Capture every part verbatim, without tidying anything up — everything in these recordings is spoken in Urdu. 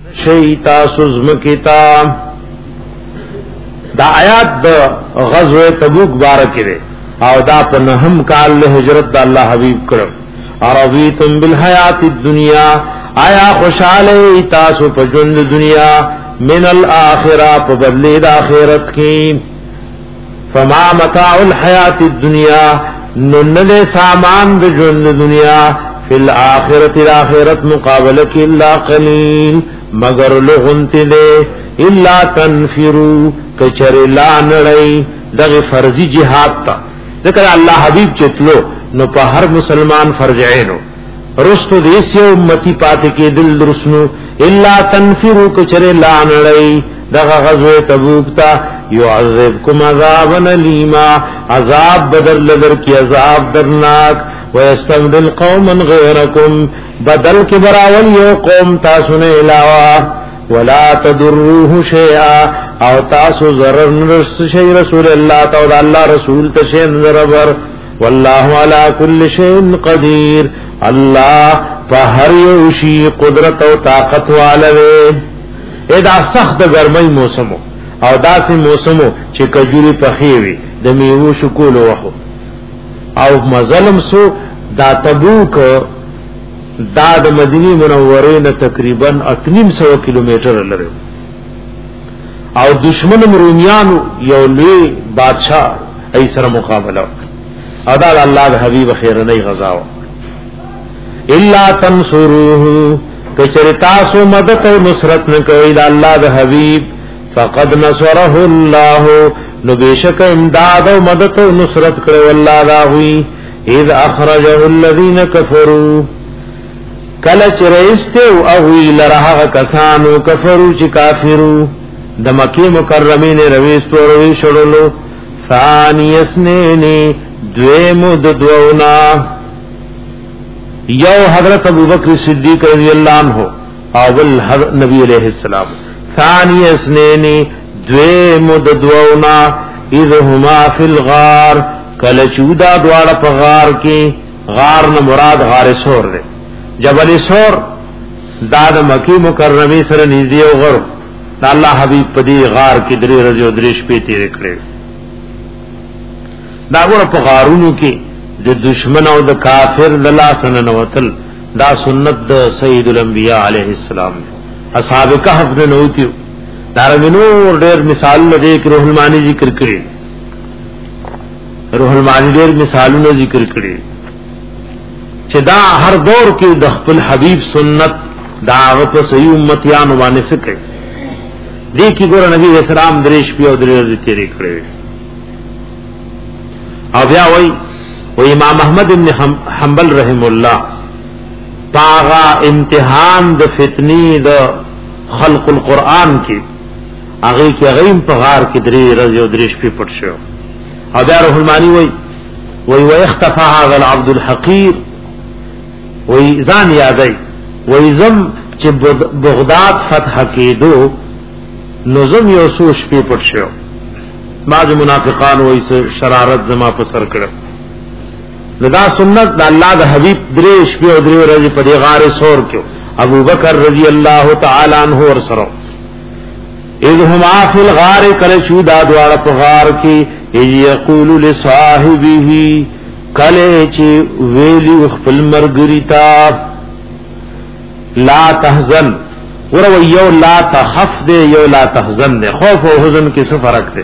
شیطا سزم کتا دا آیات دا غزوه تبوک بارکی دے او دا پا نهم کال ہجرت دا اللہ حبیب کرو عربیتم بالحیات الدنیا آیا خوشحالی تاسو پا جند دنیا من الاخرہ پا بدلی دا آخرت کی فما متاع الحیات الدنیا ننل سامان دا جند دنیا فی الاخرت الاخرت مقابلک اللہ قلیل مگر لغنت دے الا تنفرو کچر لا نڑی دغی فرضی جہاد تا ذکر اللہ حبیب چتلو نو پا ہر مسلمان فرض عینو رستو دیسی امتی پاتے کے دل درسنو الا تنفرو کچر لا نڑی دغا غزوه تبوک تا یعذبکم عذابا علیما عذاب بدر لدر کی عذاب درناک ویستبدل قوما غیرکم بدل کے براول یو قوم تاسن علاوہ ولا تدروه شیئا او تاسو ضرر نرس شی رسول اللہ تعالی اللہ رسول تشین ضرر واللہ علا کل شیء قدیر اللہ فہر یوشی قدرت و طاقت والوے ادا سخت گرمی موسمو او داسی موسمو چه کجوری پخیوی دمیوو شکول وخو او مظلم سو دا تبوک دا د مدینی منورین تقریبا اتنیم سو کلومیٹر لري او دشمن رومیانو یو لوی بادشاہ ایسر مقابله او دا الله د حبیب خیر نه غزاو الا تنصروه کچرتا سو مدد او نصرت نه کوي د الله د حبیب فقد نصره الله نو بیشک امداد او مدد او نصرت کړو الله دا ہوئی اذ اخرجه الذين كفروا کله چې رئیسته او وی لره کسانو کفرو چې کافرو د مکه مکرمه نه رويستو روي شړلو ثاني اسنين دویم د دوونا یو حضرت ابوبکر صدیق رضی اللہ عنہ اول نبی علیہ السلام ثاني اسنين دویم د دوونا اذ هما فی الغار کله چودا دواړه په غار کې غار نه مراد غار سور دی جبل سور داد مکی مکرمی سره نږدې او غر دا الله حبیب په دې غار کې درې ورځې او درې شپې تیر کړې دا ګور په غارونو کې د دشمن او د کافر د لاس نه نوتل دا سنت د سید الانبیاء علیه السلام اصحاب کهف نه نوتیو دا رنور ډېر مثال لدې کې روح المانی ذکر کړی روح المانی ډېر مثالونه ذکر کړی چې دا هر دور کې د خپل حبیب سنت دا په صحیح امتیانو باندې سکه دې کې ګور نبی اسلام دریش په او درې ورځې تیرې کړې او بیا وای و امام احمد ابن حنبل رحم الله پاغا امتحان د فتنی د خلق القرآن کې هغه کې غیم په غار کې درې ورځې او درې شپې پټ شو او بیا روح المانی وای وای و اختفى هذا العبد الحقير وی ځان یادای وی زم چې بغداد فتح کېدو نظم یو سوش په پټ شو بعض منافقان وای شرارت زما په سر کړ لدا سنت د الله د حبیب دریش په درې ورځې په غار سور کې ابو بکر رضی الله تعالی عنہ ور سره اذ هما فی الغار کله شو دا دواړه په غار کې یقول لصاحبه کله چې ویلی خپل مرګری تا لا تحزن ورو یو لا تخف دے یو لا تحزن دے خوف او حزن کې څه فرق دی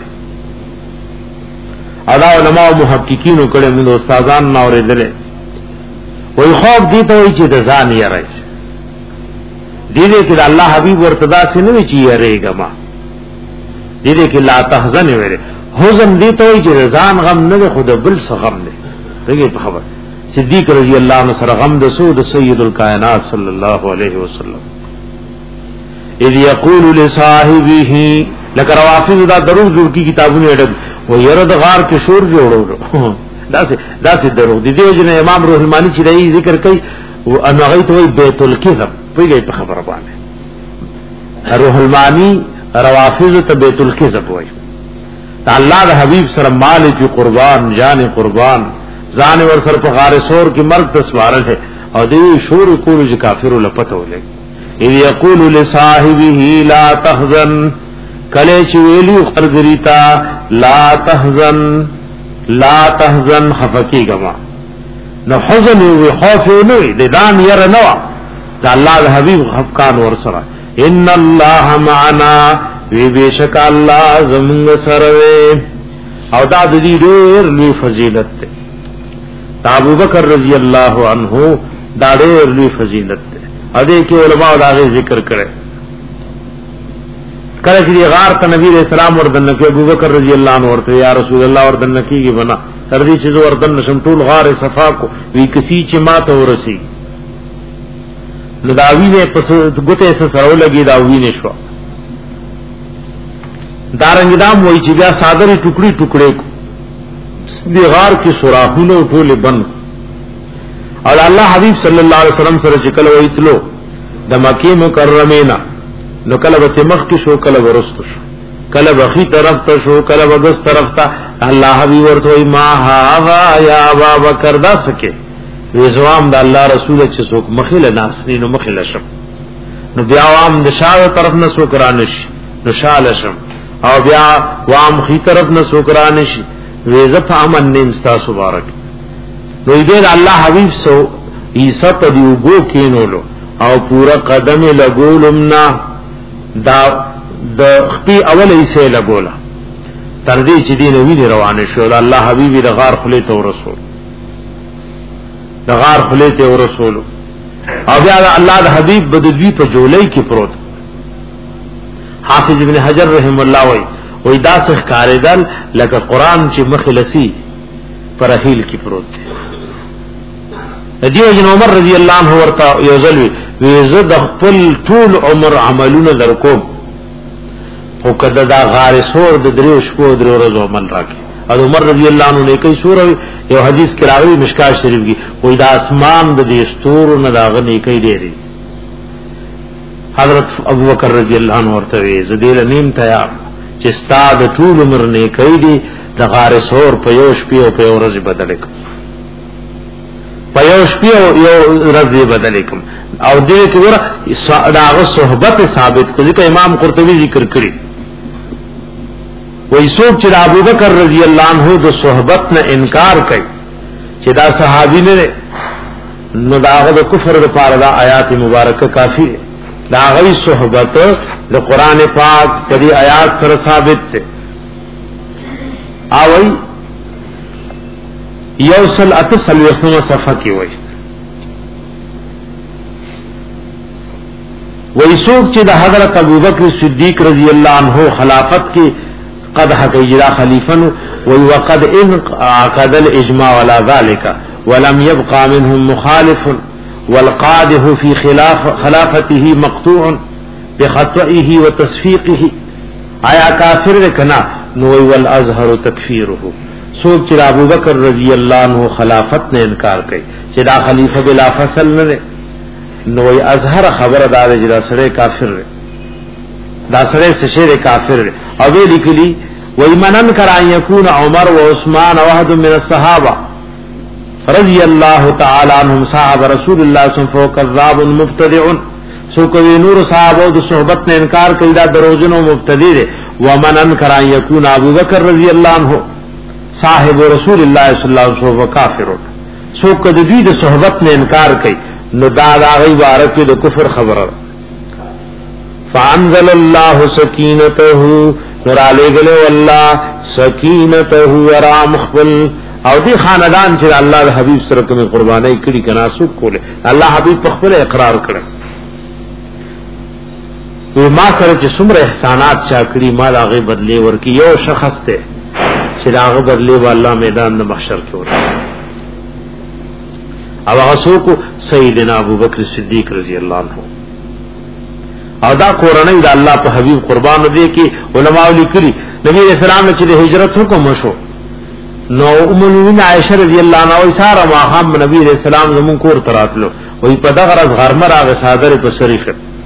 ادا علماء محققین کړه موږ استادان نو ورېدل وای خوف دي ته وای چې د ځان یې راځي دې دې کې الله حبیب ورتدا سي نه چی یریګه ما دې دې کې لا تحزن وره حزن دي ته وای چې ځان غم نه خود بل څه غم نه دغه په خبر صدیق رضی اللہ عنہ سره غم د سود سید الکائنات صلی الله علیه وسلم اذ یقول لصاحبه لکه روافض دا درو جوړ کی کتابونه اډ و يرد غار کې شور جوړو داسې داسې درو دي دیوژن امام روح المانی چې دی ذکر کوي او ان غیت وی بیت الکذب پیږي په خبره باندې روح المانی روافض ته بیت الکذب وای الله د حبیب سره مال کی قربان جان قربان ځان ور سره په غار سور کې مرګ تسوارل ہے او دې شور کول چې کافرو لپته ولې اذ یقول لصاحبه لا تحزن کله چې ویلو خرګریتا لا تحزن لا تحزن خفکی گما نو حزن او خوف نو د دان ير نو دا الله د حبيب خفقان ور سره ان الله معنا وی بشک الله زمونږ سره او دا د دې ډېر لوی فضیلت ده ابو بکر رضی الله عنه دا ډېر لوی فضیلت ده ا دې کې علماء دا ذکر کړي کله چې غار ته نبی رسول الله وردن کې ابو بکر رضی الله عنه ورته یا رسول الله وردن کېږي بنا تر دې چې وردن نشم ټول غار صفا کو وی کسی چې ما ته ورسی نو دا وینه پس ګوته سره لګي دا وینه شو دارنګ دام وای چې بیا صادری ټوکړي ټوکړي دی غار کې سوراخونه ټول بند او الله حبیب صلی الله علیه وسلم سره چې کله وایتلو د مکه مکرمه نه نو کله به مخ کې شو کله ورستو شو کله بخی طرف ته شو کله وګس طرف ته الله حبیب ورته ما ها یا ابا بکر دا سکے وزوام د الله رسول چې څوک مخله ناسنی نو مخله شم نو بیا وام د شاو طرف نه سو کرانش نو شاله شم او بیا وام خي طرف نه سو کرانش ویزه په امن نیم تاسو مبارک نو دې الله حبیب سو عیسی په دیوګو کینولو او پورا قدم لګولمنا دا د خپل اول ایسه لګولا تر دې چې دین وی روانه شو الله حبیب د غار خلی ته رسول د غار خلی ته رسول او بیا الله د حبیب بدوی په جولای کې پروت حافظ ابن حجر رحم الله وای وای دا څخ کاریدل لکه قران چې مخلصي پر هیل کې پروت دی دیو جن عمر رضی الله عنه ورته یوزل وی زد خپل طول عمر عملونه درکوم او کده دا غار سور د دریو شپو درو ورځو عمل راکې او عمر رضی الله عنه نه کوي سور یو حدیث کې راغلی مشکات شریف کې وای دا اسمان د دې ستورو نه داغه نه کوي ډېری حضرت ابوبکر رضی الله عنه ورته وی زدیل نیم تیار چې ستاد طول عمر نه کوي دي د غار سور په یو شپې او په یو ورځ بدل کړي پيوش پیو یو رضی بدلکم او دې کې ور داغه صحبت ثابت کړي چې امام قرطبي ذکر کړی وای څوک چې ابو بکر رضی الله عنه د صحبت نه انکار کوي چې دا صحابي نه نو داغه د کفر لپاره دا آیات مبارکه کافی دا غي صحبت د قران پاک په دې آیات سره ثابت ده اوي یوصل اتصل یخنو صفحه کی وای وای سوق چې د حضرت ابوبکر صدیق رضی الله عنه خلافت کی قدح کجرا خلیفن وای وقد ان عقد الاجماع على ذلك ولم يبقى منهم مخالف والقادح في خلاف خلافته مقطوع بخطئه وتصفيقه آیا کافر کنا نو والازهر تکفیره سوک چې ابو بکر رضی الله عنه خلافت نه انکار کوي چې دا خلیفہ بلا فصل نه نو ای ازهر خبر دار چې دا سره کافر دی دا سره سشه کافر دی او وی لیکلی وای منن کرا یکون عمر و عثمان او احد من الصحابه رضی الله تعالی عنهم صحابه رسول الله صلی الله علیه وسلم کذاب مبتدع سو کوي نور صحابه د صحبت نه انکار کوي دا دروژنو مبتدی دی و منن کرا یکون ابو بکر رضی الله عنه صاحب رسول الله صلی الله علیه وسلم کافر سو کده دوی د صحبت نه انکار کوي نو دا دا غي بارک د کفر خبره فانزل الله سکینته نور علی گله والله سکینته ورام خپل او دی خاندان چې الله د حبیب سره کوم قربانای کړي کنا سو کوله الله حبیب په خپل اقرار کړ و ما سره چې څومره احسانات چا کړی ما هغه بدلی ورکی یو شخص ته چې هغه بدلی والله میدان د محشر کې ورته او هغه څوک سیدنا ابوبکر صدیق رضی الله عنه او دا قرآن د الله په حبیب قربان دی کې علماء لیکلي نبی رسول الله چې د هجرت حکم وشو نو ام المؤمنین عائشہ رضی الله عنها او ساره ما هم نبی رسول الله زمون کور تراتلو وې په دغه راز غرمه راغه صادره په شریخ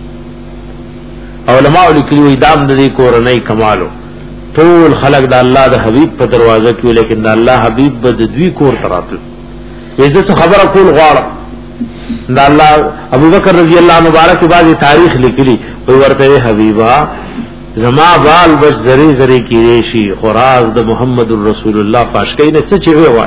علماء لیکلي وې دام د دې قرآنی کمالو ټول خلق د الله د حبیب په دروازه کې لیکن د الله حبیب بد دوی کور تراتلو وې څه خبره کول غواړم دا الله ابو بکر رضی الله مبارک بعد تاریخ لیکلی وی ورته حبیبا زما بال بس زری زری کی ریشی خراز د محمد رسول الله پاشکې نه څه چی وای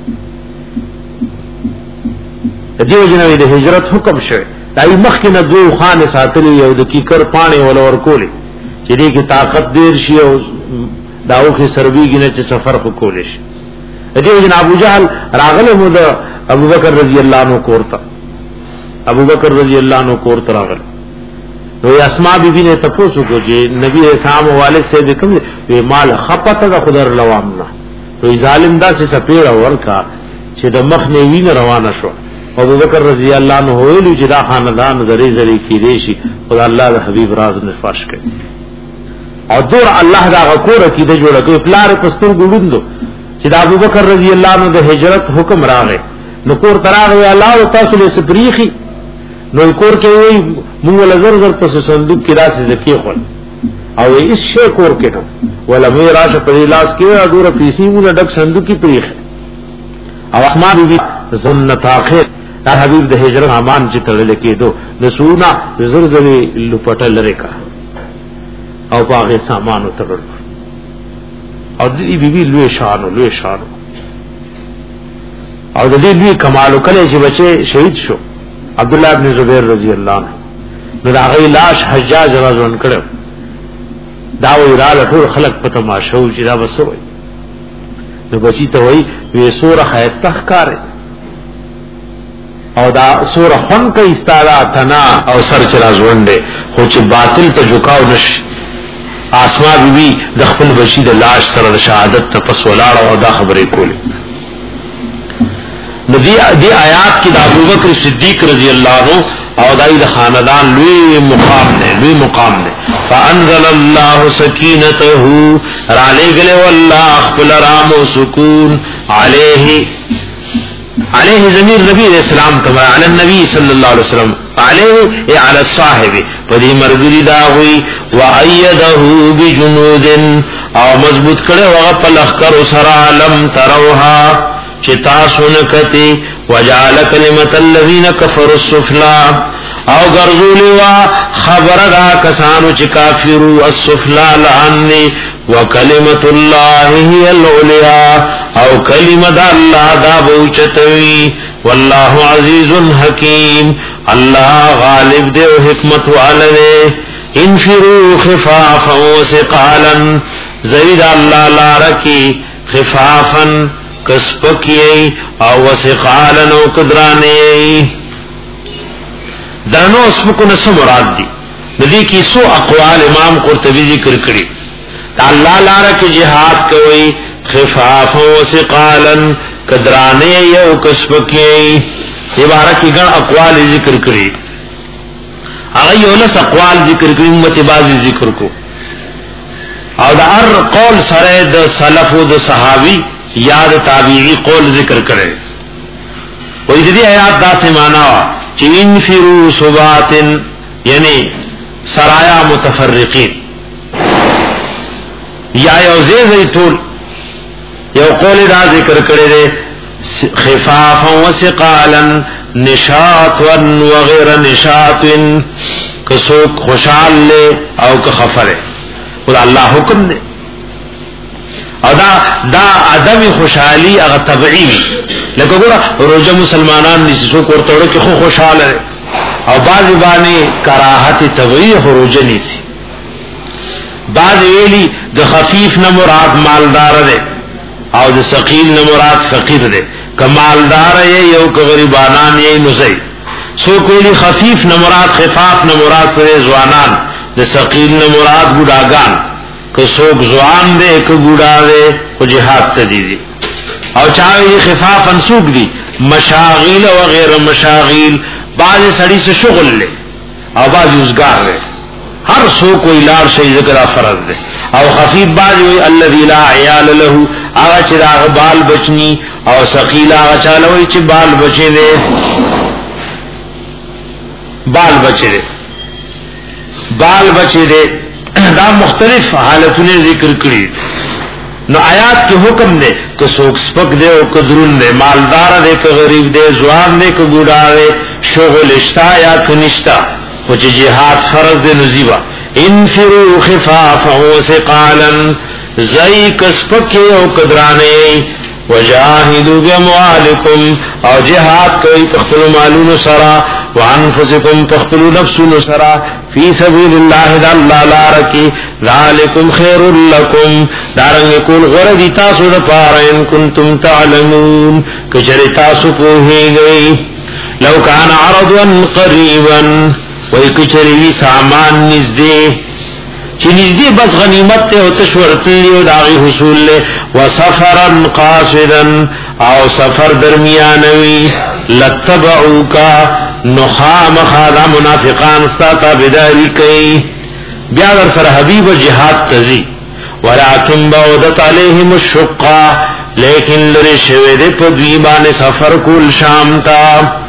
دیو جنوی د هجرت حکم شوه دای مخکې نه دوه خان ساتلی یو د کیکر پانی ول ور کولی چې دې کی طاقت دیر شي او داو کې سرویږي نه چې سفر کو کولش دیو جن ابو جهل راغله مو د ابو بکر رضی الله عنه کورتا ابو بکر رضی الله عنه کورتا راغله نو اسماء بی بی نے تفوسو کو چې نبی اسلام والد سے وکم وی مال خپته د خدر لوامنا نو ظالم دا چې سپیړه ورکا چې د مخ نه وین روانه شو ابو بکر رضی الله عنه ویلو چې دا خاندان زری زری کی ریشي خدای الله د حبیب راز نه فاش کړي او دور الله دا غکور کی د جوړه کوي پلار پستون ګوندو چې د ابو بکر رضی الله عنه د هجرت حکم راغی نو کور تراغه الله تاسو له سپریخي نو کور کې وي موږ لزر زر پس صندوق کې راسي زکی خو او اس شی کور کې نو ولا مې راشه په لاس کې اډوره پیسي موږ ډک صندوق کې پریخ او اسماء بی زنت اخر دا حبیب د هجرت امان چې تړل کېدو نسونا زر زری لپټل لري کا او باغه سامان وتړل او دې بی بی لوی شان لوی شان او د دې لوی کمال کله چې بچي شهید شو عبد الله ابن زبیر رضی الله عنه نو دا غي لاش حجاج رضوان کړو دا وی را ټول خلق په تماشو چې دا وسوي نو بچی ته وی وی سوره خیسته ښکار او دا سوره خون کې استالا تنا او سر چې رازونډه خو چې باطل ته جوکاو نشي اسماء بیبي د خپل بچی د لاش سره د شهادت تپس ولاړ او دا خبرې کولې ندی دی آیات کی دا ابو بکر صدیق رضی اللہ عنہ او دای د خاندان لوی مقام نے لوی مقام نے فانزل الله سکینته را لګله والله خپل رام او سکون علیه علیه ضمیر نبی علیہ السلام تبع علی النبی صلی اللہ علیہ وسلم علیه علی الصاحب پدی مرګری دا ہوئی وایده بجنود او مضبوط کړه هغه په لخر سره لم تروها چتا سنکتی وجعل کلمت الذین کفروا السفلا او غرذولوا خبر دا کسانو چې کافرو السفلا لعنی وکلمت الله هی العلیا او کلمت الله دا بوچتوی والله عزیز حکیم الله غالب دی او حکمت والے انفروا خفافا وثقالا زید الله لارکی خفافا کسپکی او وسقالن او قدرانی درنو اسمکو نسو مراد دی ندی کی سو اقوال امام قرطبی ذکر کری تا اللہ لارا کی جہاد کوئی خفاف و وسقالن قدرانی او کسپکی یہ بارا کی گن اقوال ذکر کری اگئی اولس اقوال ذکر کری امت بازی ذکر کو او دا ار قول سرد سلف و دا صحابی یاد تابعی قول ذکر کرے وہی جدی آیات دا سے مانا چی انفروا صبات یعنی سرایا متفرقین یا یو زیزی طول یو قول دا ذکر کرے دے خفافا و سقالا نشاطا وغیر نشاط کسوک خوشحال لے او کخفرے خدا اللہ حکم دے او دا دا عدم خوشحالی اغا طبعی لکه ګوره روزه مسلمانان نسو کوړتوړو کې خو خوشاله او بعضی باندې کراهت طبعی روزه نيسي بعض ویلی د خفیف نه مراد مالدار ده او د ثقيل نه مراد فقیر ده کمالدار یې یو غریبانان یې نوځي سو کولی خفیف نه مراد خفاف نه مراد سره ځوانان د ثقيل نه مراد بوډاګان که سوک زوان دے که گوڑا دے کو جہاد تا دیزی او چاہوی خفاف انسوک دی مشاغیل و غیر مشاغیل بعض سڑی سے شغل لے او بعض ازگار لے ہر سو کوئی لار شئی ذکرہ فرض دے او خفیف بعض وی الذی لا عیال لہو آغا چی دا بال بچنی او سقیل آغا چالوی چی بال بچے دے بال بچے دے بال بچے دے دا مختلف حالتوں ذکر کړي نو آیات کی حکم دے کہ سوک سپک دے او کدرون دے مالدار دے کہ غریب دے زوان دے کہ بوڑھا دے شغل اشتا یا کنشتا وچ جہاد فرض دے نزیبا انفروا خفافا وثقالا زئی کسپکے او کدرانے وجاہدوا باموالکم او جہاد کوئی تخفل مالون سرا وانفسکم تخفل نفسون سرا فی سبیل اللہ دا اللہ لارکی ذالکم خیر لکم دارنگ کول غردی تاسو دا پارا ان کنتم تعلمون کچری تاسو پوہی گئی لو کان عرضا قریبا وی کچری سامان نزدے چی نزدی بس غنیمت تے او تشورتلی او داغی حصول لے وسفرا قاصدا او سفر درمیانوی لتبعوکا نخام خادا منافقان استاتا بداری کئی بیادر سر حبیب جہاد تزی ولیکن بعودت علیہم الشقا لیکن لری شوید پدویبان سفر کل شامتا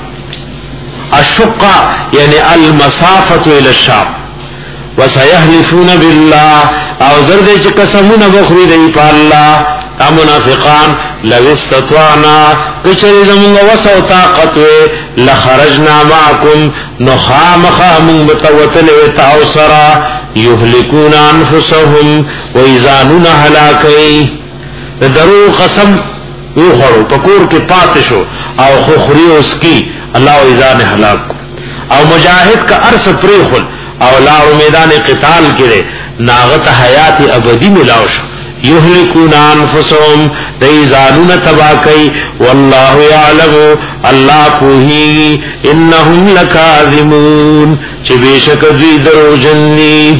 الشقا یعنی المسافت الى الشام وسيحلفون بالله او زرد چ قسمونه بخری دی په الله تا منافقان لو استطعنا کچری زمون وسو طاقت لخرجنا معكم نخامخ من متوتل وتاوسرا يهلكون انفسهم واذانون هلاكي درو قسم یو خړو پکور کې پاتشو او خو خوري اس کی الله اذان هلاك او مجاهد کا ارس پریخل او لارو میدان قتال کرے ناغت حیات ابدی ملاوش یهلکون انفسهم دیزانون تباکی واللہ یعلم اللہ پوہی انہم لکاذمون چی بیشک دوی درو جنی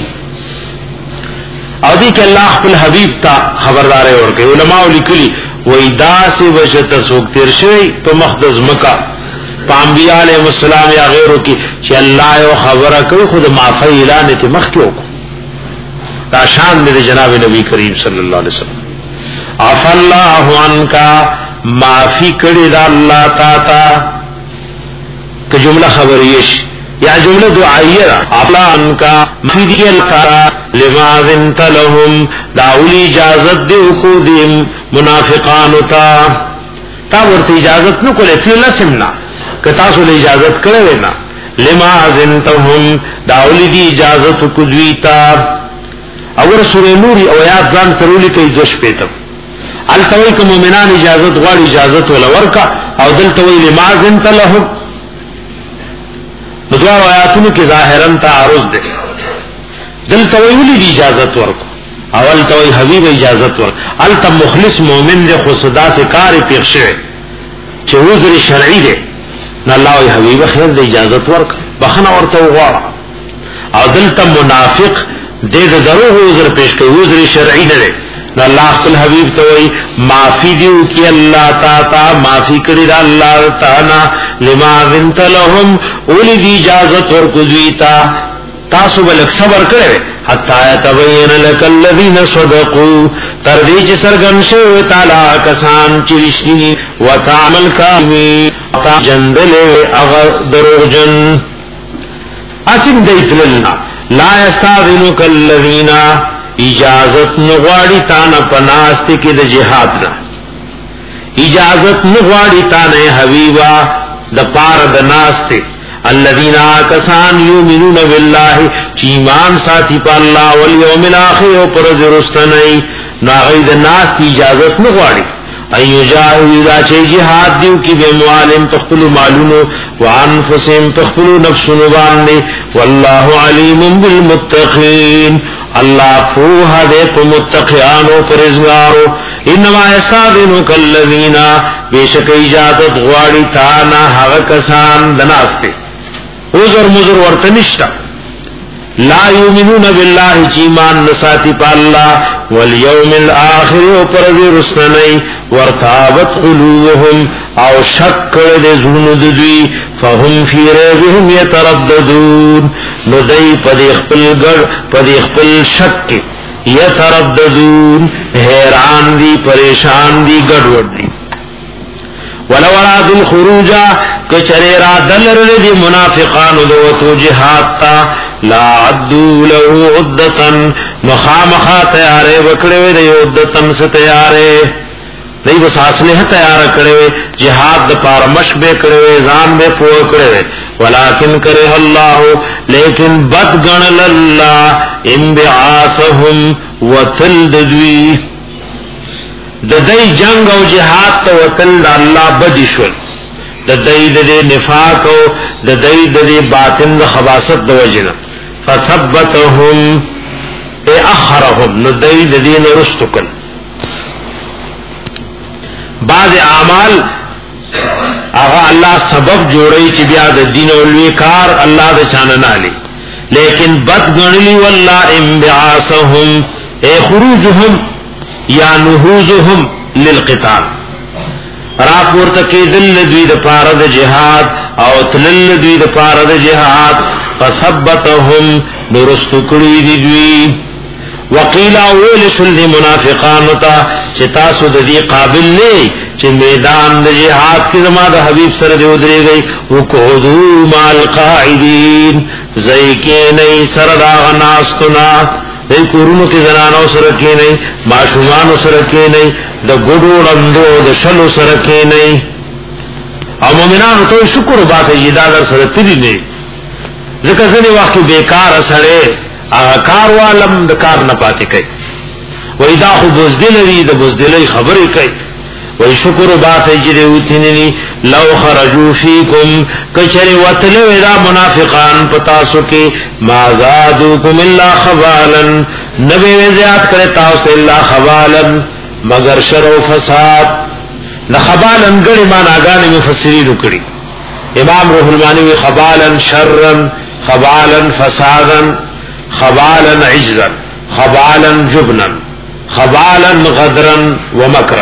او دی کہ اللہ خپل حبیب تا خبردارے اور کہ علماء لکلی ویدا سے وشت سوک تیر شوی تو مخدز مکہ انبیاء علیہ السلام یا غیرو کی چی اللہ یو خبرہ کوي خود معافی اعلان تی مخ کیو کو دا شان دے جناب نبی کریم صلی اللہ علیہ وسلم عف اللہ عنکا معافی کړي دا اللہ تا تا کہ جملہ خبریش یا جملہ دعائیہ عف اللہ عنکا معافی دی اللہ لما ذنت لهم داولی اجازت دے کو دی منافقان تا تا ورته اجازت نو کولے تی لسمنا کہ تاسو له اجازت کړو نه لما ازنتهم داولی دی اجازت کو دویتا اور سورہ نور او آیات ځان سرول کې دوش پیته التوی کوم مومنان اجازت غواړي اجازت ولا ورکا او دلته وی لما ازنت له دغه آیاتونو کې ظاهرا تعارض ده دلته وی دی اجازت ورکو اول توي حبیب اجازت ورک الته مخلص مومن دے خصدات کار پیښه چې عذر شرعي ده نو الله او حبیب خیر د اجازت ورک بخنه ورته وغواړه او دلته منافق دې د دروغ عذر پیش کوي عذر شرعي نه نو الله خپل حبیب ته وای معافي دیو کی الله تعالی معافي کړی دا الله تعالی لما ذنت لهم اول دی اجازت ورکو دیتا تاسو بل صبر کړئ حتا تبین لك الذين صدقوا تر دې چې سرګن شو تعالی کسان چې رښتینی وتعمل کامی جندل اغه دروغجن اسیم دیتلنا لا یستاذنک الذین اجازت نغواړي تا نه پناست کې د جهاد نه اجازت نغواړي تا نه حبیبا د پار د ناسته الذين كسان يؤمنون بالله ایمان ساتي په الله او يوم الاخر او پر زرستنی ناغید الناس کی اجازت نه غواړي ايو جاهد دا چې jihad دیو کی به معلم تخپل مالونو وانفسهم تخپل نفسونو باندې والله علیم بالمتقین الله فوها دې په متقینانو پرهیزګارو انما یستاذنک الذین بیشک اجازت غواړي تا نه هغه کسان دناسته عذر مزر ورته نشتا لا یؤمنون بالله ایمان نساتی په الله والیوم الاخر او پر رسنی ورتابت قلوبهم او شک دې زړونو دوی فهم فی ربهم یترددون نو دای په خپل ګر په خپل شک یترددون حیران دي پریشان دي ګډوډ دي ولو اراد الخروج کچری را دلر دی منافقان دو تو جهاد تا لا عدو له عدتن مخامخا تیارے وکڑے دی عدتن سے تیارے دی بس اصلح تیار کړي جهاد د پار مشبه کړي ځان به پوه کړي ولکن کرے الله لیکن بد غنل الله انبعاثهم وتلدوی د دې جنگ او جهاد ته وتل الله بدی شول د دې د نفاق او د دې د باطن د خباثت د وجنه فثبتهم اخرهم نو دې د دین رستکل بعض اعمال اغا الله سبب جوړی چې بیا د دین او لوی کار الله د چانه نه لې لیکن بد غنلی والله انبعاثهم اي خروجهم یا نهوزهم للقتال را پورته کېدل دوی د پاره د جهاد او تلل دوی د پاره د جهاد فثبتهم درستکړي دي دوی وقیل اول شل منافقان تا چې تاسو د دې قابل نه چې میدان د جهاد کې زما د حبیب سره دی ودرېږي وقعدوا مع القاعدين زیکې نه سره دا غناستنا دای کورونو کې زنانو سره کې نه ماشومان سره کې نه د ګډو وړاندو د شلو سره کې نه او مومنانو ته شکر وباسي چې دا سره تری نه ځکه ځنې وخت بیکار سره کار والم د کار نه پاتې کوي وای دا خو بوزدل لري د بوزدلې خبرې کوي وای شکر وباسي چې وتینی لو خرجوا فیکم کچری وتلو دا منافقان پتا سو کې ما زادوکم الا خبالا نبی زیات کړه تاسو الا خبالا مگر شر او فساد نه خبالا ګړي معناګانې مفسرین کړي امام روح المانی خبالا شرا خبالا فسادا خبالا عجزا خبالا جبنا خبالا غدرا ومکرا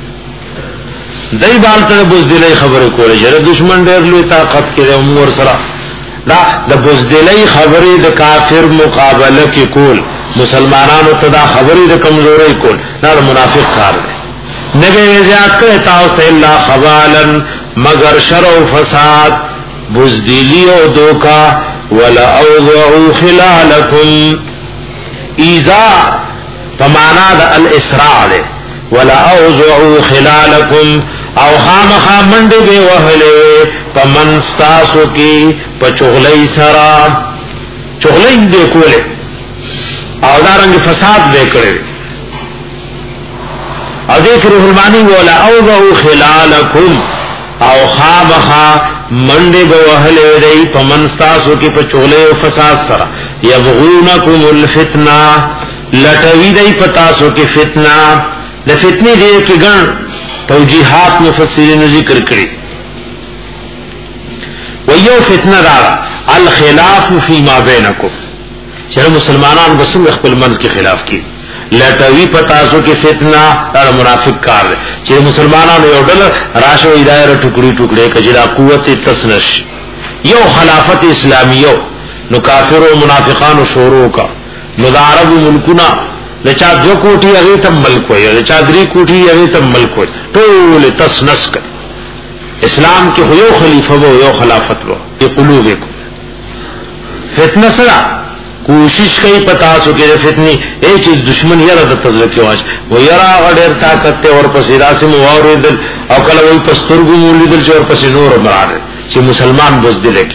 دای بالته بوزدلې خبره کوله چې دشمن ډېر لوی طاقت کړي امور سره دا د بوزدلې خبره د کافر مقابله کې کول مسلمانانو ته دا خبره د کمزوري کول دا منافق کار دی نبی زیات کړه تاسو الا خبالا مگر شر او فساد بوزدلی او دوکا ولا اوضعوا خلالکم ایذا فمانا دا الاسراع دے ولا اوضعوا خلالکم او خامخا منڈی بے وحلے پمنستاسو کی پچغلی سرا چغلی بے کولے او دارنگ فساد بے کرے او دیکھ روح المانی ولا اوضعوا خلالکم او خامخا منڈے بوہلے دی پمنستاسو کی پچولے و فساد سرا یبغونکم الفتنہ لٹوی دی پتاسو کی فتنہ لفتنی دی کی گن توجیحات مفسرین ذکر کری ویو فتنہ دارا الخلاف فی ما بینکم چرا مسلمانان بسنگ اخبر منز کے خلاف کی لټوی پتاسو کې فتنه دا منافق کار دی چې مسلمانانو یو ډول راشو اداره ټوکړي ټوکړي کجرا قوت تسنش یو خلافت اسلامیو نو کافر او منافقانو شروع کا نو د عربو ملکونه لچا دو کوټي هغه ته ملک وي لچا درې کوټي هغه ته ملک وي ټول تسنس کړ اسلام کې یو خلیفہ وو یو خلافت وو په قلوبکم فتنه سره کوشش کوي پتا سو کې فتنی اے چې دشمن یې را تزلت واش و یرا غډر طاقت ته اور پسې راسم واوریدل او کله وي پسترګو مولیدل چې اور پسې نور مراد چې مسلمان بزدل کی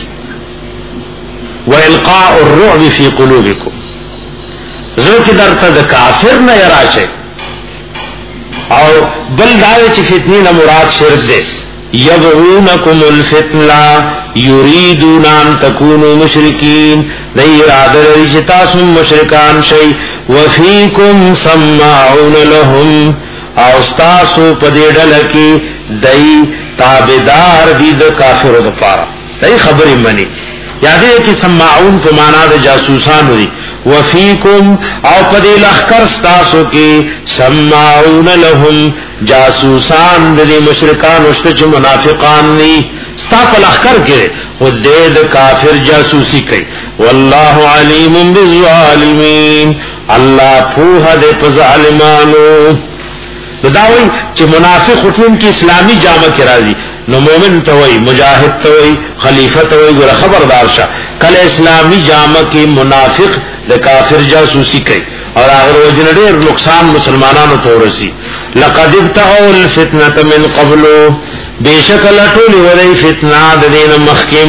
والقاء الرعب فی قلوبکم زو کې درته د کافر نه یراشه او بل دا چې فتنی نه مراد شرک ده یبغونکم الفتنه یریدون ان تکونوا مشرکین دی اراده لري چې تاسو مشرکان شئ وفیکم سماعون لهم او تاسو په دې ډله کې دای تابعدار دي د کافرو لپاره دای خبرې مني یاد دې چې سماعون په معنا د جاسوسان دي وفیکم او په دې لخر تاسو کې سماعون لهم جاسوسان دي مشرکان او چې منافقان دي ستا په لخر کې او دې د کافر جاسوسی کوي والله علیم بالظالمین الله په دې په ظالمانو داوی چې منافق ټول کې اسلامي جامه کې راځي نو مومن ته وای مجاهد ته وای خلیفہ ته وای ګره خبردار شه کله اسلامي جامه کې منافق د کافر جاسوسی کوي اور هغه وجنه ډېر نقصان مسلمانانو ته ورسي لقد ابتغوا الفتنه من قبل بشکل ټول ولې فتنه د دین مخکم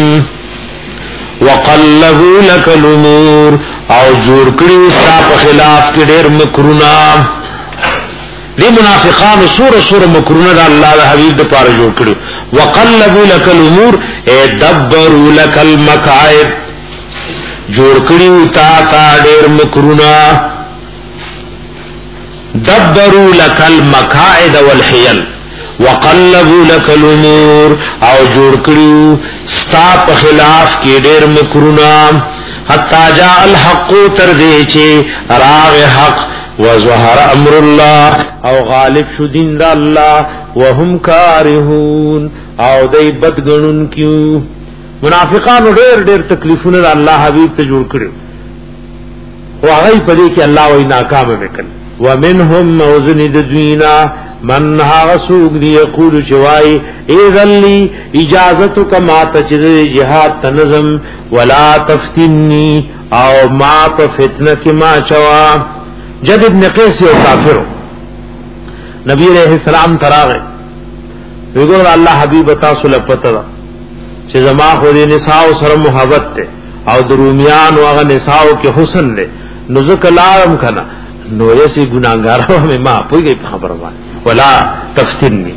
وقلبوا لك الامور او جوړ کړی ستا په خلاف کې ډېر مکرونه دی منافقان سور سور مکرونه د الله د حبیب د پاره جوړ کړو وقلبوا لك الامور ادبروا لك المكائد جوړ کړی تا تا ډېر مکرونه دبروا لك المكائد والحيل وقلبوا لك الامور او جوړ کړیو ستا په خلاف کې ډېر مکرونه حتا جاء الحق تر دې چې راغ حق وظهر امر الله او غالب شو دین د الله وهم کارهون او دای بدګنون کیو منافقان ډېر ډېر تکلیفونه الله حبیب ته جوړ کړو او هغه په دې کې الله وای ناکام وکړ ومنهم موزن ددوینا من ها سوق دی یقول شوای اذن لی اجازتک ما تجد جهاد تنظم ولا تفتنی او ما په فتنه کې ما چوا جد ابن قیس او کافر نبی علیہ السلام تراغه وګور الله حبیب تاسو لپاره چې زما خو دې نساء سره محبت ته او درومیان او هغه نساء کې حسن له نو ذکر لارم کنا نو یې سي ګناګارو مې ما پوي خبره وای ولا تفتنی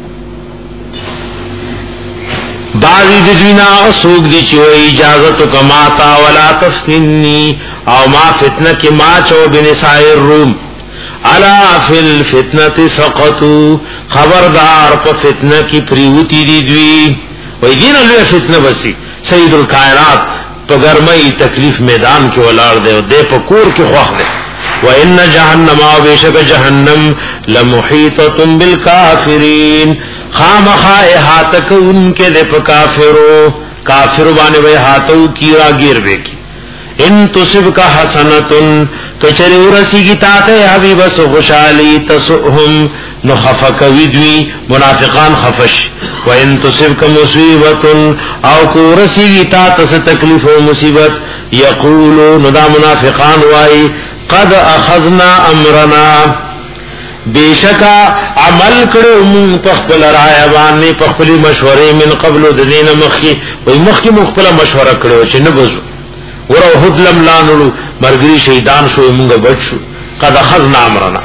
بعضی دجوینا سوک دی چو اجازتو کماتا ولا تفتنی او ما فتنہ کی ما چو بنسائی الروم علا فی الفتنة سقطو خبردار پا فتنہ کی پریوتی دی دوی وی دین اللہ فتنہ بسی سید الکائنات پا گرمئی تکلیف میدان کی ولار دے دے پا کور کی خوخ دے وَإِنَّ جَهَنَّمَ وَبِشَكَ جَهَنَّمْ لَمُحِيطَةٌ بِالْكَافِرِينَ خامخا احاطہ کو ان کے دے پا کافرو کافر بانے وے احاطہ کی راگیر بے کی ان تصب کا حسنتن کچری ورسی کی تاتے حبیب سو خوشالی تسؤہم نخفق ودوی منافقان خفش وَإِن تصب کا مصیبتن او کو ورسی کی تاتے سے تکلیف و مصیبت یقولو ندا منافقان وائی قد اخذنا امرنا بیشکا عمل کرو من پخپل رائے بانی پخپلی مشورے من قبل دین مخی وی مخی مخپل مشورہ کرو چه نبزو ورو حدلم لانلو مرگری شیدان شو منگا بچ شو قد اخذنا امرنا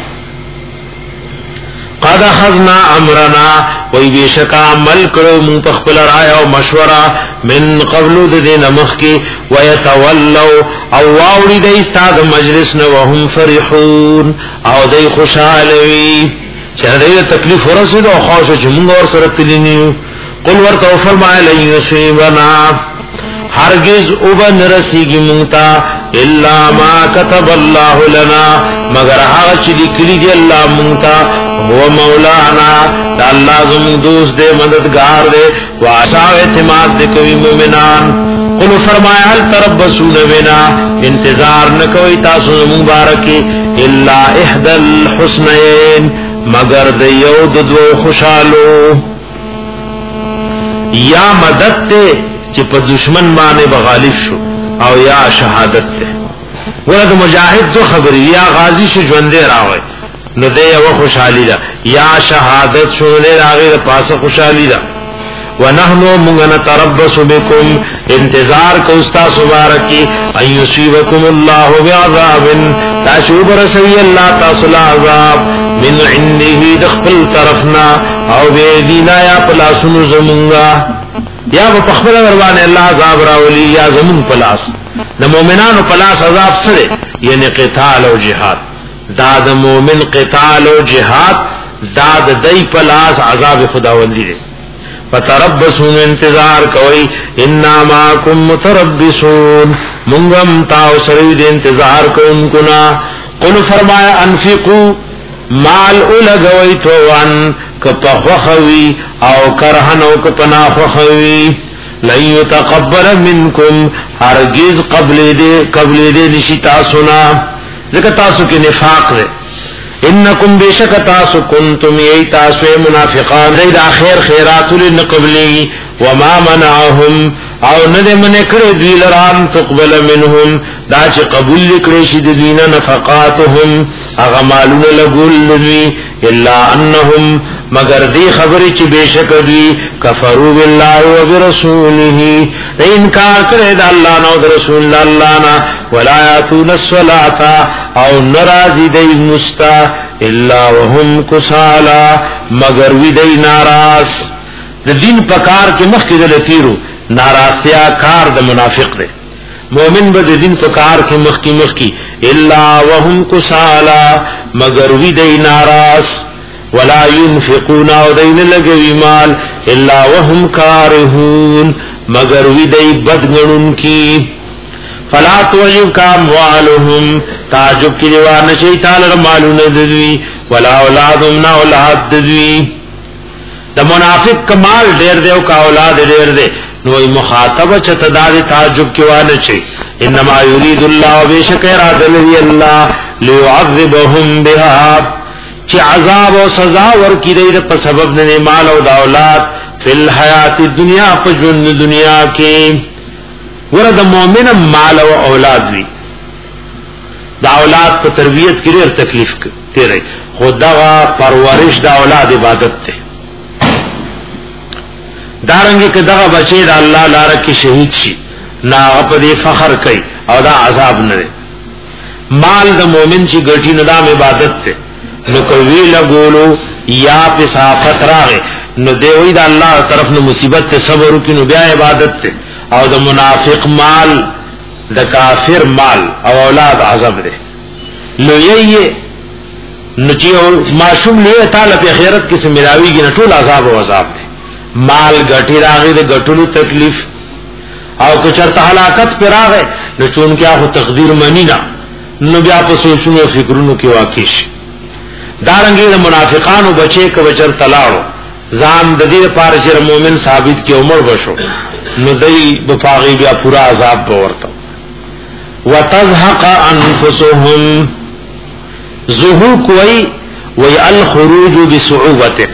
قد اخذنا امرنا وی بیشکا عمل کرو من پخپل رائے و مشورہ من قبل دین مخی ویتولو او واوڑی دی استاد مجلس نو وهم فرحون او دی خوشحالوی چه دی تکلیف ورسید او خوش چمونگ ور سرطلینیو قل ورطا فرمائی لن یصیبنا ہرگز اوبن رسیگی مونتا الا ما کتب اللہ لنا مگر حاغ چلی کلی دی اللہ مونتا هو مولانا دا اللہ زمون دوست دے مددگار دے وعشاو اعتماد دے کوئی مومنان قلو فرمایا حل تربسون بنا انتظار نکوئی تاسو مبارکی الا احد الحسنین مگر دیو ددو خوشالو یا مدد تے چی پا دشمن بانے بغالب شو او یا شہادت تے ورد مجاہد دو خبری یا غازی شو جوندے راوئے نو دے یو خوشحالی دا یا شہادت شونے راغی دا پاس خوشحالی دا ونحنو منگن تربس بكم انتظار کو استاس مبارکی ان یصیبکم اللہ بعذاب تاشوب رسوی اللہ تاسل عذاب من عنده دخل طرفنا او بیدینا یا پلاسن زمونگا یا بپخبر وروان اللہ عذاب راولی یا زمون پلاس دا مومنان پلاس عذاب سرے یعنی قتال و جہاد دا دا مومن قتال و جہاد دا دا دی پلاس عذاب خداوندی دے فتربسون انتظار کوئی انا ماکم متربسون منگم تاو سروید انتظار کو انکنا قل فرمایا انفقو مال اولگوئی توان کپخوخوی او کرہن او کپناخوخوی لن یتقبل منکم ہرگز قبل دے قبل دے نشی تاسونا ذکر تاسو کی نفاق دے انکم بشک تاسو کنتم ای تاسو منافقان دې د اخر خیرات لنقبلی وما منعهم او نه من کړه دوی لران تقبل منهم دا چې قبول کړي شي د دینه نفقاتهم هغه مالونه لګول دوی الا انهم مگر دی خبری چې بشک دوی کفروا بالله وبرسوله انکار کړي د الله او د رسول الله نه ولا یاتون الصلاه او ناراضی دی مستا الا وهم کسالا مگر وی دی ناراض د دین پکار کې مخکې د لتیرو ناراضیا کار د منافق دی مومن به د دین پکار کې مخکې مخکې الا وهم کسالا مگر وی دی ناراض ولا ينفقون او دین لګوي مال الا وهم کارهون مگر وی دی بدګنون کی فلا توجب کا اموالهم تعجب کی دیوار نشی تعالی مالون ددوی ولا اولادهم نا اولاد ددوی د منافق کمال ډیر دی او کا اولاد ډیر دی نو مخاطب چتدار تعجب کی وانه چي انما يريد الله بشک اراده لري الله ليعذبهم بها چې عذاب او سزا ورکی دی په سبب د مال او د اولاد فل حیات الدنیا په ژوند دنیا کې ورته مؤمن مال او اولاد وی دا اولاد په تربیت کې ډېر تکلیف کوي خدا پرورش دا اولاد عبادت ته دارنګه کې دا بچي دا الله لپاره کې شهید شي نا په دې فخر کوي او دا عذاب نه مال د مؤمن چې ګټي ندام عبادت ته نو کوي لګولو یا په صافت راغې نو دی وی دا الله طرف نو مصیبت ته صبر وکړي نو بیا عبادت ته او د منافق مال د کافر مال او اولاد عذاب ده لویي نچیو معصوم له تعالی په خیرت کې سمراویږي نه ټول عذاب او عذاب ده مال غټي راغی د غټلو تکلیف او که چرته هلاکت پر راغی نو چون کې هغه تقدیر مانی نه نو بیا په سوچونو او فکرونو کې واقع شي دارنګي د منافقانو بچي ک بچر تلاړو ځان د دې لپاره چې مؤمن ثابت کې عمر بشو نو دای بفاغي بیا پورا عذاب ورته وتزهق انفسهم زهوق وی وی الخروج بصعوبه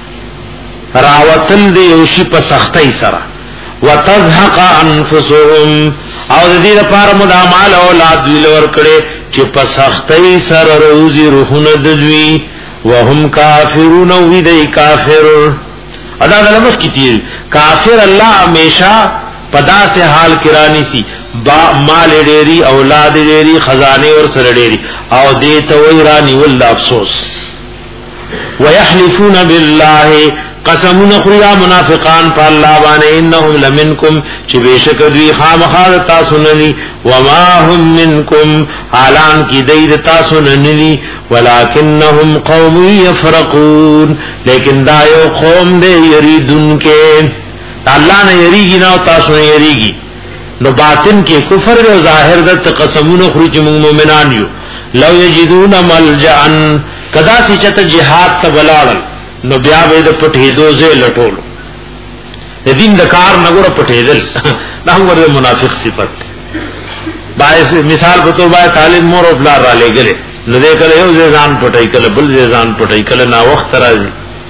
راوتل دی یوشي په سختۍ سره وتزهق انفسهم او د دې لپاره مدامال اولاد ویل ور کړي چې په سختۍ سره روزي روحونه ددوي وهم کافرون وی دی کافر ادا دلمس کی تیر کافر اللہ ہمیشہ پدا سے حال کرانی سی با مال ډیری اولاد ډیری خزانے اور سر ډیری او دیتا وی رانی ولد افسوس ویحلفون بالله قسمون خریا منافقان پا اللہ بانے انہم لمنکم چی بیشک دوی خامخاد تاسننی وما هم منکم حالان کی دید تاسننی ولیکنہم قوم یفرقون لیکن دایو قوم دے یریدن کے اللہ نے یریگی ناو تاسن یریگی نو باطن کے کفر و ظاہر دت قسمون خرج مومنان یو لو یجدون ملجعن کدا سی چت جہاد تبلالن نو بیا به د پټې دوزه لټول د دین د کار نګور پټې دل دا موږ منافق صفت باعث مثال په تو باندې طالب مور او بلار را لګلې نو دې کله یو ځان پټای کله بل ځان پټای کله نا وخت راځي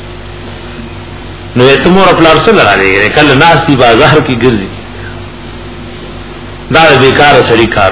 نو ته مور او بلار سره را لګلې کله ناستی بازار کې ګرځي دا بیکار سړي کار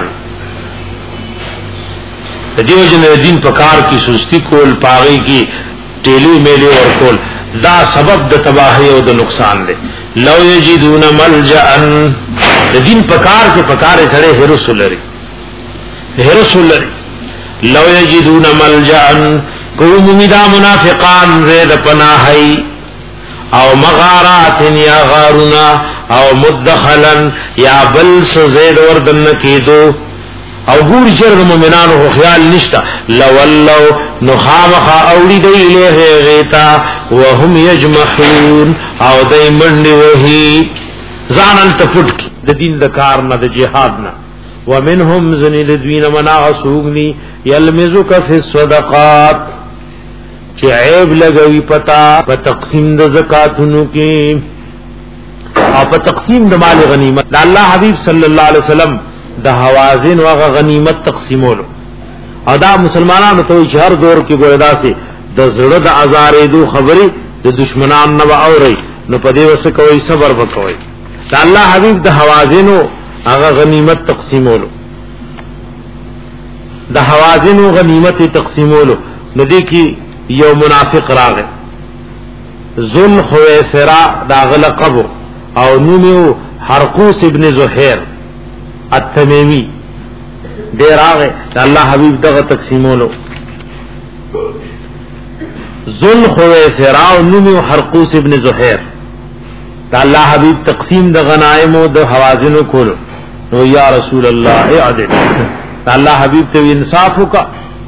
د دیو جن دین په کار کې سستی کول پاغي کې ټیلی میلی ورکول دا سبب د تباہی او د نقصان دی لو یجدون ملجأن د دین پکار کې پکار سره هرس لري هرس لري لو یجدون ملجأن قوم مدا منافقان زید پناهی او مغارات یا غارنا او مدخلا یا بل زید وردن کیدو او ګور چر مومنانو خیال نشتا لولو نخامخ اولی دی له غیتا وهم یجمحون او دای منډي وਹੀ ځانل تفټ د دین د کار نه د جهاد نه ومنهم ذنیل دوین منا اسوغنی یلمزک فی الصدقات چې عیب لګوي پتا په تقسیم د زکاتونو کې او په تقسیم د مال غنیمت الله حبیب صلی الله علیه وسلم د حوازن وغ غنیمت تقسیمولو ادا مسلمانانو ته چې هر دور کې ګوردا سي د زړه د ازارې دو خبرې د دشمنان نه اوري نو په دې وسه کوي صبر وکوي دا الله حبيب د حوازنو هغه غنیمت تقسیمولو د حوازنو غنیمت تقسیمولو نو دې کې یو منافق راغی ذل خویسرا دا غلقب او نومیو حرقوس ابن زهیر التمیمی دیر آگے اللہ حبیب دغه تقسیمولو ذل خویسرا او نومیو حرقوس ابن زهیر دا اللہ حبیب تقسیم د غنائمو د حوازنو کولو نو یا رسول اللہ اعدل دا اللہ حبیب ته انصافو کا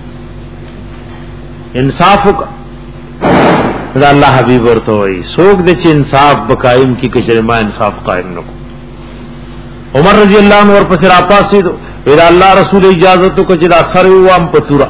انصافو کا دا اللہ حبیب ورته وای سوک د چې انصاف بقائم کی کچره ما انصاف قائم نو عمر رضی اللہ عنہ ور پسرا پاسې دو دا الله رسول اجازه تو کو چې دا سر وام پتورا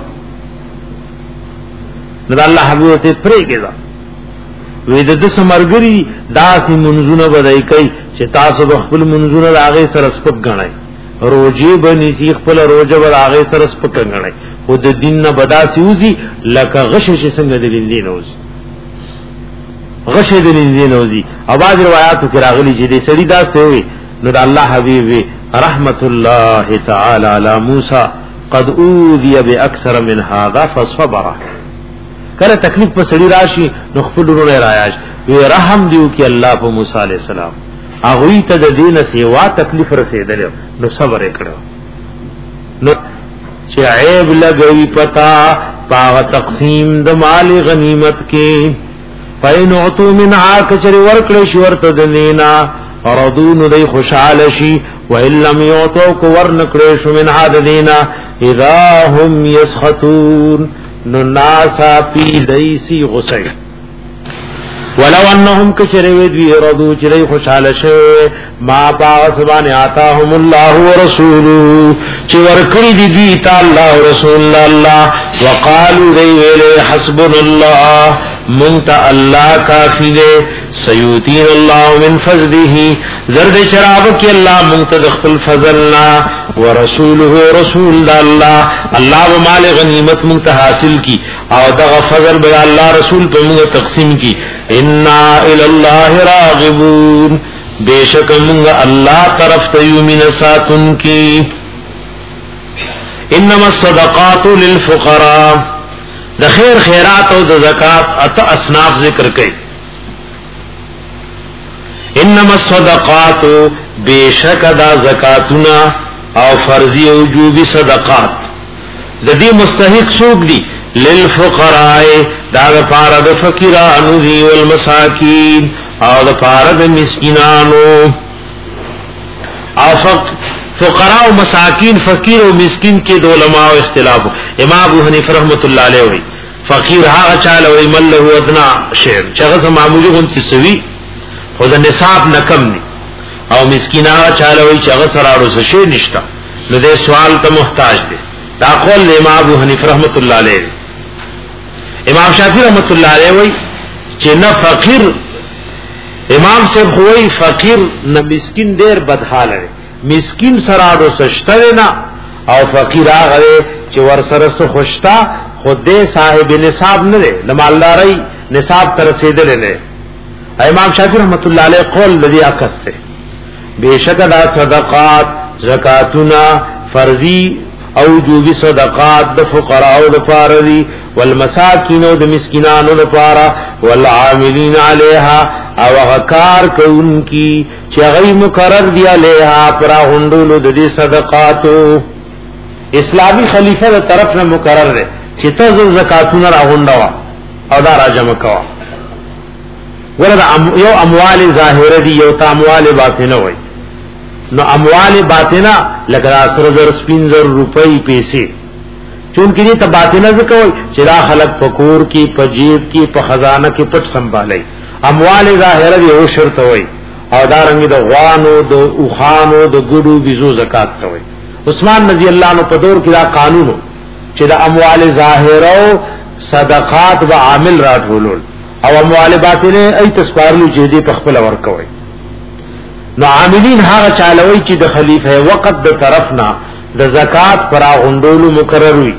دا الله حبیب ته پرې کېدا وې د دې سمرګری داسې منځونه بدای کوي چې تاسو خپل منځونه راغې سره سپک غنئ روجی بنی سی خپل روجه ور هغه سره سپک غنئ خو د دین نه بداسي وزي لکه غش چې څنګه د دین وزي غش د دین وزي اواز روایتو کې راغلي چې دې سړي دا سوي نو د الله حبيب رحمت الله تعالی علی موسی قد اوذي باکثر من هذا فصبر کله تکلیف په سړي راشي نو خپل ورونه راياش وی رحم دیو کې الله په موسی عليه السلام هغه ته د دین سیوا تکلیف رسیدل نو صبر وکړو نو چې عیب لګوي پتا پاغ تقسیم د مال غنیمت کې پاین اوتو منها کچری ورکړې شو ورته دلینا رضون دی خوشاله شي و ان لم یعطوا کو ورنکړې شو منها دلینا اذا هم یسخطون نو ناسا پی دیسی غصه ولو انهم کچری دی رضو چری خوشاله شي ما پاسبان آتاهم الله ورسوله چې ورکړي دی دی تعالی رسول الله وقالو دی ویله حسبنا الله منت الله کافی دے سیوتین اللہ من فضله زرد شراب کی اللہ منتدخل فضلنا ورسوله رسول دا اللہ اللہ و مال غنیمت منت حاصل کی او دغ فضل بدا اللہ رسول پر منت تقسیم کی انا الاللہ راغبون بے شک منت اللہ طرف تیومن ساتن کی انما الصدقات للفقراء د خیر خیرات او د زکات ات اصناف ذکر کړي انما الصدقات بیشک دا زکاتنا او فرضی او وجوبی صدقات د دې مستحق څوک دي للفقراء دا لپاره د فقیرانو دی او المساکین او د لپاره د مسکینانو او فقراء و مساکین فقیر و مسکین کې د علماء اختلاف امام ابو حنیفه رحمۃ اللہ علیہ وی فقیر هغه چاله وی مل له ادنا شعر چغه معمولی غونتی سوی خو د نصاب نکم نی او مسکین هغه چاله وی چغه سراړو څه شی نشتا نو دې سوال ته محتاج دی دا قول امام ابو حنیفه رحمۃ اللہ علیہ امام شافعی رحمۃ اللہ علیہ وی چې نه فقیر امام صاحب خوې فقیر نه مسکین ډیر بدحاله مسکین سراړو سشتره نه او فقیر هغه چې ور سره سو خوشتا خود صاحب نصاب نه له مالداري نصاب تر رسیدل نه امام شافعی رحمۃ اللہ علیہ قول لدی اکسته بیشک دا صدقات زکاتنا فرضی او وجوبی صدقات د فقراء او د فارضی والمساکین او د مسکینانو لپاره والعاملین علیها او غکار کوونکی چې غي مقرر دی علیها پر غوندولو د دې صدقاتو اسلامی خلیفہ د طرف نه مقرر دی چې تاسو زکاتونه راغونډوا او دا راجم کوا ورته یو اموال ظاهره دی یو اموال باطنه وای نو اموال باطنه لکه سره زر سپینزر روپۍ پیسې چونکې دې ته باطنه ځکوي چې دا خلق فقور کی پجیب کی په خزانه کې پټ سنبالي اموال ظاهره دی او شرط وای او دا رنګ د غوانو د اوخانو د ګډو بيزو زکات کوي عثمان رضی الله عنه په دور کې دا قانون چې د اموال ظاهره صدقات و عامل راټولول او اموال باطنه ای تسپارلو چې دې په خپل ور کوي نو عاملین هغه چالوي چې د خلیفہ وقت د طرفنا د زکات پر غوندولو مقرر وي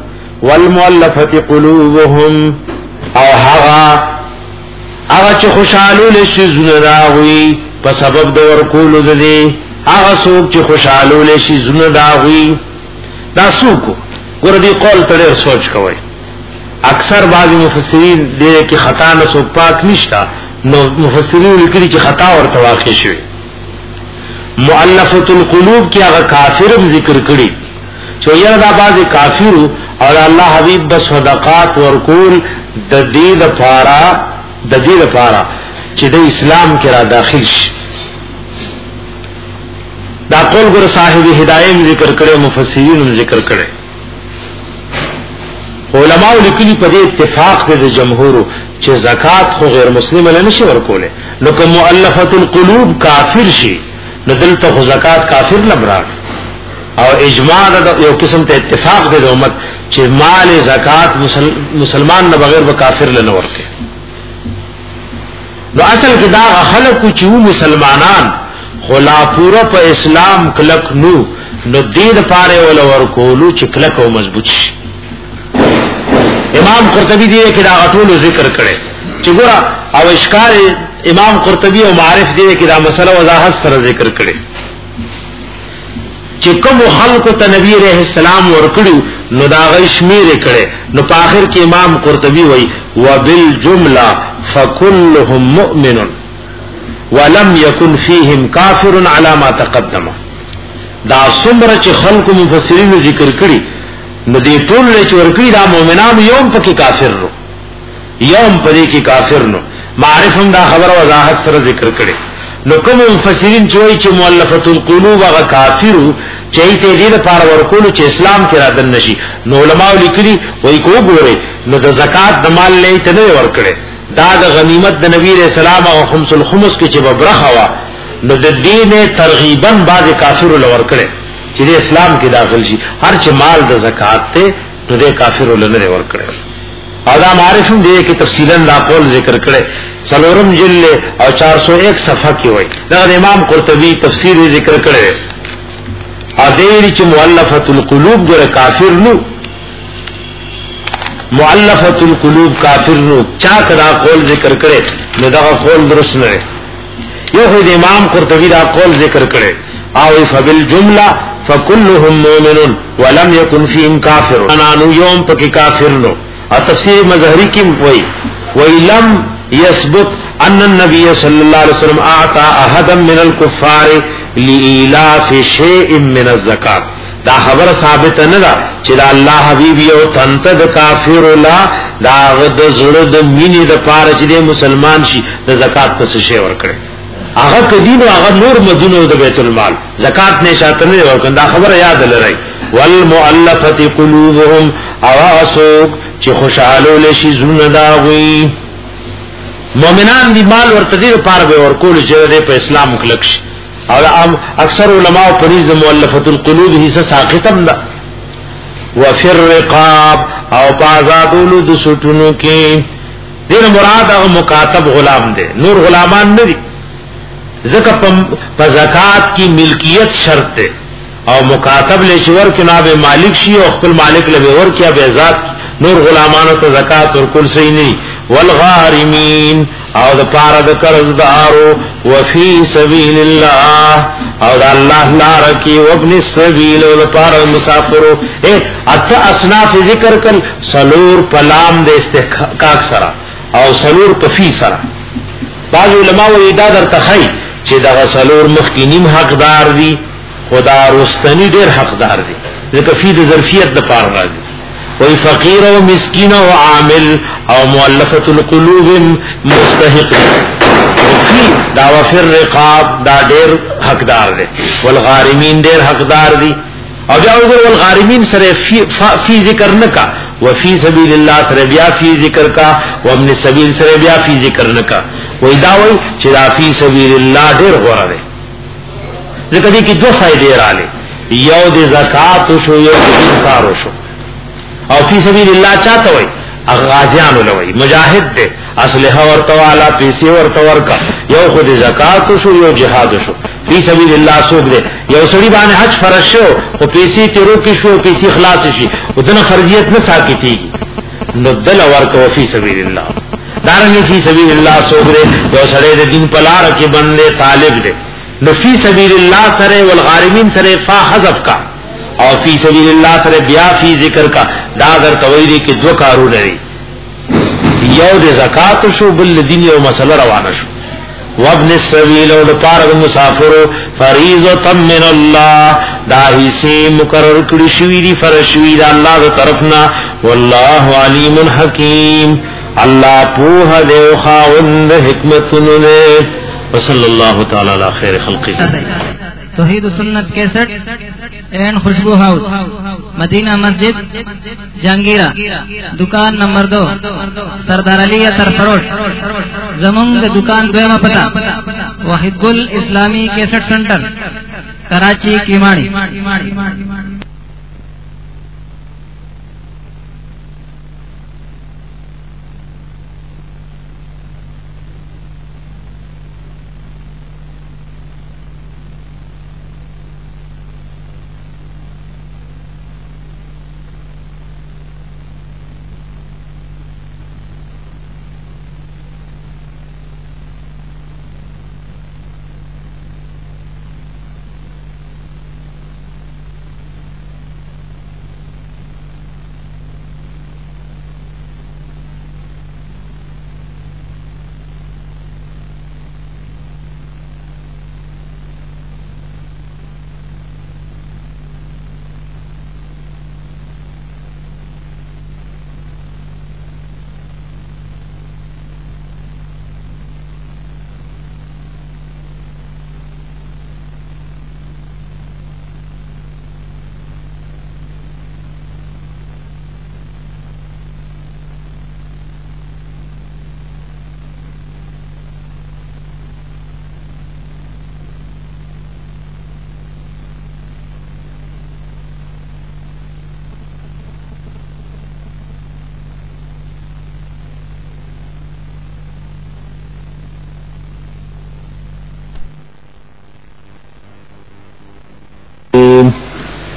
والمؤلفه قلوبهم او هغه هغه چې خوشاله لشي زونه راوي په سبب د ورکول د دې هغه څوک چې خوشاله لشي زونه راوي دا څوک ګور دې قول ته سوچ کوی اکثر بعضی مفسرین دې کې خطا نه سو پاک نشتا نو مفسرین لیکلي چې خطا ورته واقع شوی مؤلفه القلوب کې هغه کافر ذکر کړي چې یره دا بعضی کافر او الله حبیب بس صدقات ورکول د دې لپاره د دې لپاره چې د اسلام کې را داخل شي دا قول ګور صاحب هدايه ذکر کړي مفسرین ذکر کړي علماء لیکلي په دې اتفاق د جمهور چې زکات خو غیر مسلم نه نشي ورکوله نو کوم مؤلفه القلوب کافر شي نو دلته خو زکات کافر لبرا او اجماع د یو قسم ته اتفاق د امت چې مال زکات مسلمان نه بغیر به کافر لنه ورکه نو اصل کې دا خلق چې مسلمانان خلا پورا په اسلام کلک نو نو دې لپاره ول ورکولو چې کلک او مضبوط شي امام قرطبی دی کې دا غټول ذکر کړي چې ګور او اشکار امام قرطبی او معارف دی کې دا مسله وضاحت سره ذکر کړي چې کوم خلق ته نبی رحم السلام ورکړو نو دا غشمیر کړي نو په اخر کې امام قرطبی وایي وبالجمله فكلهم مؤمن ولم يكن فيهم كافر على ما تقدم دا څومره چې خلق مفسرین ذکر کړي نو دې ټول له چورکی دا مؤمنان یوم پکې کافر نو یوم پدې کې کافر نو معرفت هم دا خبر وضاحت سره ذکر کړي نو کوم مفسرین چې چې مؤلفه القلوب هغه کافر چې ته دې لپاره ورکول چې اسلام کې را دن نشي نو علماء لیکلي وایي کو ګوره نو د زکات د مال نه ته نه ورکړي دا د غنیمت د نبی رسول الله او خمس الخمس کې چې ببرخه وا نو د دین ترغیبا بعض کافر لور کړي چې اسلام کې داخل شي هر چې مال د زکات ته نو د کافر ولنه ور کړي او دا معرفم دی کې تفصیلا دا قول ذکر کړي څلورم جلد او چار سو ایک صفحه کې وایي دا امام قرطبي تفسیر ذکر کړي ا دې چې مؤلفه القلوب ګره کافر نو مؤلفه القلوب کافر نو چا کدا قول ذکر کړي نو دا قول درست نه یو خو امام قرطبي دا قول ذکر کړي او فبالجمله فكلهم مؤمن ولم يكن فيهم كافر انا نو يوم پک کافر نو او تفسیر مظهری کی وای ویلم يثبت ان النبي صلى الله عليه وسلم اعطى احدا من الكفار لإلاف شيء من الزکات دا خبر ثابت نه ده چې الله حبيب یو تنت د کافر لا دا د زړه د مینې د پاره چې مسلمان شي د زکات څه شی ورکړي هغه کدی نو هغه نور مدینه د بیت المال زکات نه شاته نه ورکړه دا خبره یاد لرئ والمؤلفه قلوبهم اواسو چې خوشاله لشي زونه دا وي مؤمنان دی مال ورته دی پاره به ورکول چې په اسلام کلک شي او اکثر علماء پریز مؤلفه القلوب هي ساقطم ده وفي الرقاب او پازادولو د سټونو کې دین مراد او مکاتب غلام دي نور غلامان نه دي زکه په زکات کی ملکیت شرط ده او مکاتب لشور کې ناب مالک شي او خپل مالک له ور کیا به ذات نور غلامانو ته زکات ورکول صحیح نه والغارمین او د پاره د قرضدارو وفي سبيل الله او د الله لار کې وابن السبيل او د پاره مسافرو اے اته اصناف ذکر کل سلور پلام د استحقاق سره او سلور پفي سره بعض علماء و دا در تخی چې دا سلور مخکینیم حقدار دي خدا رستنی ډیر حقدار دي ځکه فی د ظرفیت د پاره راځي وی فقیر و مسکین و عامل او مؤلفت القلوب مستحق وفی دا وفر رقاب دا دیر حقدار دے والغارمین دیر حقدار دی او بیا اگر والغارمین سر فی, فی ذکر نکا وفی سبیل اللہ سر بیا فی ذکر کا وامن سبیل سر بیا فی ذکر نکا وی داوی چرا فی سبیل اللہ دیر غورا دے ذکر دی کی دو فائدے را لے یو دی زکاة شو یو دی انکارو شو او فی سبیل الله چاته وای غازیان ولوي مجاهد دے اسلحه ورته والا پیسې ورته ورکا یو خود زکات شو یو جهاد شو فی سبیل الله سوق دے یو سړي باندې حج فرض شو او پیسې تیرو کې شو پیسې خلاص شي ودنه فرضیت نه ساکتيږي نو دل ورکو فی سبیل الله دارنګ فی سبیل الله سوق دے یو سړي د دین په لار کې باندې طالب دے نو فی سبیل الله سره والغارمین سره فا حذف کا او فی سبیل الله سره بیا فی ذکر کا دا در تویری کې دو کارو لري یو د زکات شو بل دین یو مسله روانه شو وابن السبیل او د پاره مسافر فریضه من الله دا هیڅ مقرر کړی شوی دی فرشوی دا الله تر طرفنا والله علیم حکیم الله په دې خاوند حکمتونه وصلی الله تعالی علی خیر خلقه توحید و سنت کیسٹ اینڈ خوشبو ہاؤس مدینہ مسجد جہانگیرہ دکان نمبر دو سردار علی اطہر فروش زمون کے دکان دویمہ پتہ واحد گل اسلامی کیسٹ سنٹر کراچی کیماڑی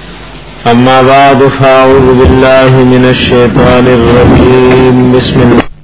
أما بعد فأعوذ بالله من الشيطان الرجيم بسم الله